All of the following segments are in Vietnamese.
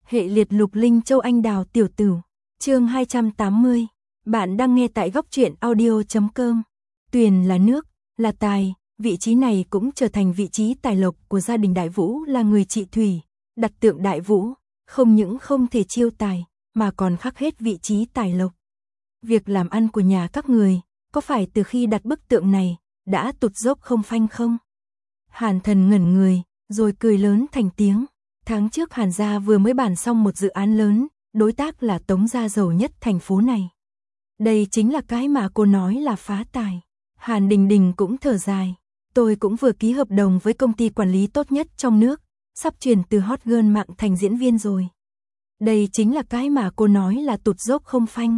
Hệ liệt Lục Linh Châu Anh Đào Tiểu Tửu, chương 280. Bạn đang nghe tại góc truyện audio.com. Tuyền là nước, là tài, vị trí này cũng trở thành vị trí tài lộc của gia đình Đại Vũ là người chị Thủy. Đặt tượng Đại Vũ, không những không thể chiêu tài, mà còn khắc hết vị trí tài lộc. Việc làm ăn của nhà các người, có phải từ khi đặt bức tượng này, đã tụt dốc không phanh không? Hàn Thần ngẩn người, rồi cười lớn thành tiếng. Tháng trước Hàn gia vừa mới bàn xong một dự án lớn, đối tác là Tống gia giàu nhất thành phố này. Đây chính là cái mà cô nói là phá tài. Hàn Đình Đình cũng thở dài. Tôi cũng vừa ký hợp đồng với công ty quản lý tốt nhất trong nước, sắp chuyển từ hot girl mạng thành diễn viên rồi. Đây chính là cái mà cô nói là tụt dốc không phanh.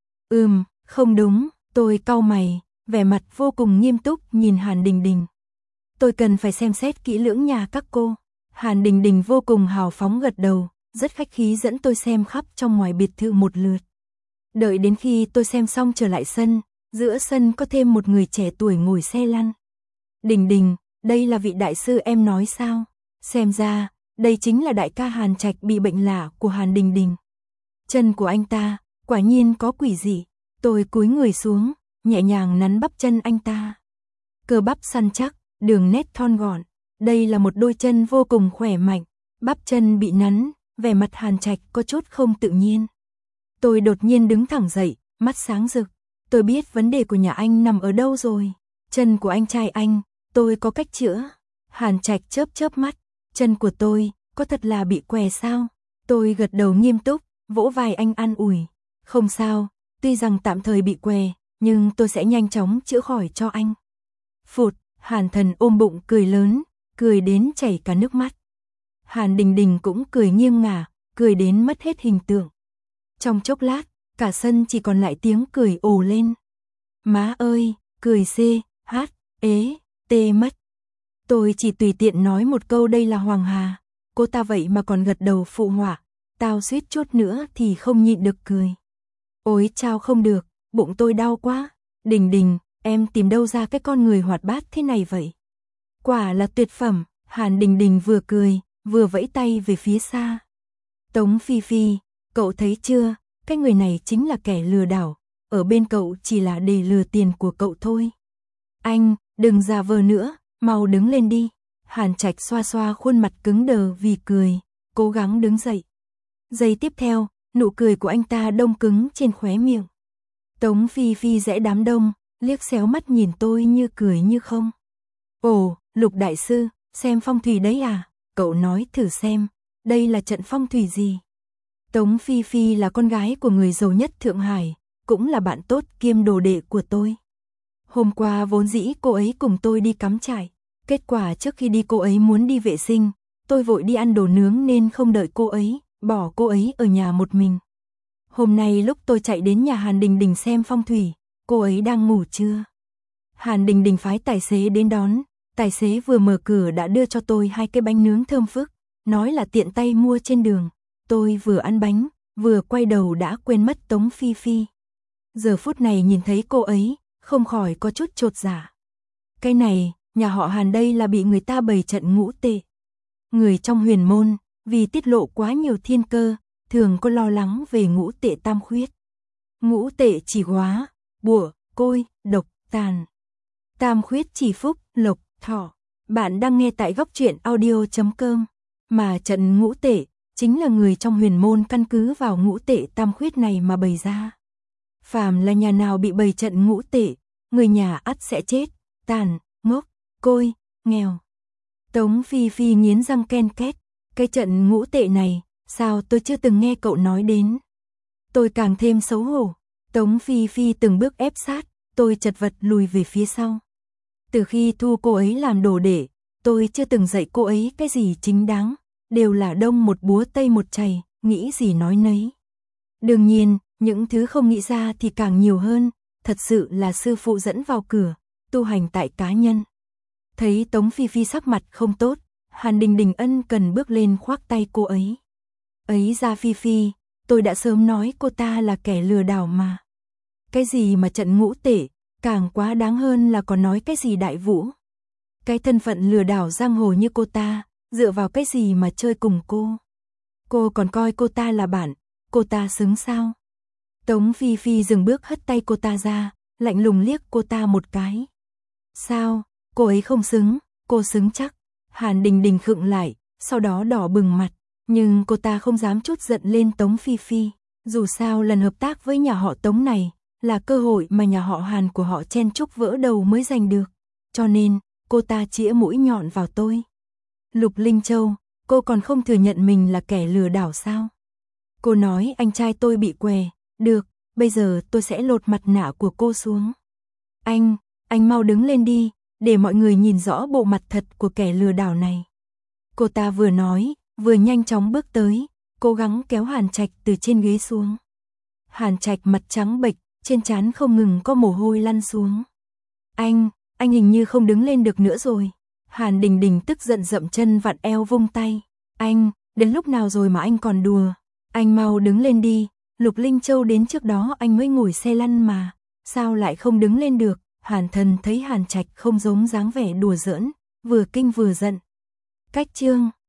Không đúng, tôi cau mày, vẻ mặt vô cùng nghiêm túc nhìn Hàn Đình Đình. Tôi cần phải xem xét kỹ lưỡng nhà các cô. Hàn Đình Đình vô cùng hào phóng gật đầu, rất khách khí dẫn tôi xem khắp trong ngoài biệt thự một lượt. Đợi đến khi tôi xem xong trở lại sân, giữa sân có thêm một người trẻ tuổi ngồi xe lăn. Đình Đình, đây là vị đại sư em nói sao? Xem ra, đây chính là đại ca Hàn Trạch bị bệnh lạ của Hàn Đình Đình. Chân của anh ta, quả nhiên có quỷ dị. Tôi cúi người xuống, nhẹ nhàng nắn bắp chân anh ta. Cơ bắp săn chắc, đường nét thon gọn. Đây là một đôi chân vô cùng khỏe mạnh, bắp chân bị nắn, vẻ mặt Hàn Trạch có chút không tự nhiên. Tôi đột nhiên đứng thẳng dậy, mắt sáng rực. Tôi biết vấn đề của nhà anh nằm ở đâu rồi. Chân của anh trai anh, tôi có cách chữa. Hàn Trạch chớp chớp mắt, chân của tôi, có thật là bị què sao? Tôi gật đầu nghiêm túc, vỗ vai anh an ủi. Không sao, tuy rằng tạm thời bị què, nhưng tôi sẽ nhanh chóng chữa khỏi cho anh. Phụt, Hàn Thần ôm bụng cười lớn, cười đến chảy cả nước mắt. Hàn Đình Đình cũng cười nghiêng ngả, cười đến mất hết hình tượng. Trong chốc lát, cả sân chỉ còn lại tiếng cười ồ lên. Má ơi, cười mất. Tôi chỉ tùy tiện nói một câu đây là Hoàng Hà, cô ta vậy mà còn gật đầu phụ họa, tao suýt chút nữa thì không nhịn được cười. Ôi chao không được, bụng tôi đau quá. Đình Đình, em tìm đâu ra cái con người hoạt bát thế này vậy? Quả là tuyệt phẩm. Hàn Đình Đình vừa cười, vừa vẫy tay về phía xa. Tống Phi Phi, cậu thấy chưa, cái người này chính là kẻ lừa đảo, ở bên cậu chỉ là để lừa tiền của cậu thôi. Anh, đừng giả vờ nữa, mau đứng lên đi. Hàn Trạch xoa xoa khuôn mặt cứng đờ vì cười, cố gắng đứng dậy. Giây tiếp theo, nụ cười của anh ta đông cứng trên khóe miệng. Tống Phi Phi rẽ đám đông, liếc xéo mắt nhìn tôi như cười như không. Ồ, Lục đại sư, xem phong thủy đấy à? Cậu nói thử xem, đây là trận phong thủy gì? Tống Phi Phi là con gái của người giàu nhất Thượng Hải, cũng là bạn tốt kiêm đồ đệ của tôi. Hôm qua vốn dĩ cô ấy cùng tôi đi cắm trại, kết quả trước khi đi cô ấy muốn đi vệ sinh, tôi vội đi ăn đồ nướng nên không đợi cô ấy, bỏ cô ấy ở nhà một mình. Hôm nay lúc tôi chạy đến nhà Hàn Đình Đình xem phong thủy, cô ấy đang ngủ trưa. Hàn Đình Đình phái tài xế đến đón, tài xế vừa mở cửa đã đưa cho tôi 2 cái bánh nướng thơm phức, nói là tiện tay mua trên đường. Tôi vừa ăn bánh, vừa quay đầu đã quên mất Tống Phi Phi. Giờ phút này nhìn thấy cô ấy, không khỏi có chút chột dạ. Cái này, nhà họ Hàn đây là bị người ta bày trận ngũ tệ. Người trong huyền môn, vì tiết lộ quá nhiều thiên cơ, thường có lo lắng về ngũ tệ tam khuyết. Ngũ tệ chỉ hóa, bủa, côi, độc, tàn. Tam khuyết chỉ phúc, lộc, thọ. Bạn đang nghe tại góc truyện audio.com. Mà trận ngũ tệ, chính là người trong huyền môn căn cứ vào ngũ tệ tam khuyết này mà bày ra. Phàm là nhà nào bị bày trận ngũ tệ, người nhà ắt sẽ chết, tàn, ngốc, côi, nghèo. Tống Phi Phi nghiến răng ken két, cái trận ngũ tệ này, sao tôi chưa từng nghe cậu nói đến. Tôi càng thêm xấu hổ, Tống Phi Phi từng bước ép sát, tôi chật vật lùi về phía sau. Từ khi thu cô ấy làm đồ đệ, tôi chưa từng dạy cô ấy cái gì chính đáng, đều là đông một búa tây một chày, nghĩ gì nói nấy. Đương nhiên, những thứ không nghĩ ra thì càng nhiều hơn, thật sự là sư phụ dẫn vào cửa, tu hành tại cá nhân. Thấy Tống Phi Phi sắc mặt không tốt, Hàn Đình Đình ân cần bước lên khoác tay cô ấy. Ấy ra Phi Phi, tôi đã sớm nói cô ta là kẻ lừa đảo mà. Cái gì mà trận ngũ tệ, càng quá đáng hơn là còn nói cái gì Đại Vũ. Cái thân phận lừa đảo giang hồ như cô ta, dựa vào cái gì mà chơi cùng cô. Cô còn coi cô ta là bạn, cô ta xứng sao? Tống Phi Phi dừng bước hất tay cô ta ra, lạnh lùng liếc cô ta một cái. Sao, cô ấy không xứng, cô xứng chắc. Hàn Đình Đình khựng lại, sau đó đỏ bừng mặt, nhưng cô ta không dám trút giận lên Tống Phi Phi. Dù sao lần hợp tác với nhà họ Tống này, là cơ hội mà nhà họ Hàn của họ chen chúc vỡ đầu mới giành được. Cho nên, cô ta chĩa mũi nhọn vào tôi. Lục Linh Châu, cô còn không thừa nhận mình là kẻ lừa đảo sao? Cô nói anh trai tôi bị què, được, bây giờ tôi sẽ lột mặt nạ của cô xuống. Anh mau đứng lên đi, để mọi người nhìn rõ bộ mặt thật của kẻ lừa đảo này. Cô ta vừa nói, vừa nhanh chóng bước tới, cố gắng kéo Hàn Trạch từ trên ghế xuống. Hàn Trạch mặt trắng bệch, trên trán không ngừng có mồ hôi lăn xuống. Anh hình như không đứng lên được nữa rồi. Hàn Đình Đình tức giận dậm chân vặn eo vung tay. Đến lúc nào rồi mà anh còn đùa? Anh mau đứng lên đi, Lục Linh Châu đến trước đó anh mới ngồi xe lăn mà, sao lại không đứng lên được? Hàn Thần thấy Hàn Trạch không giống dáng vẻ đùa giỡn, vừa kinh vừa giận. Cách chương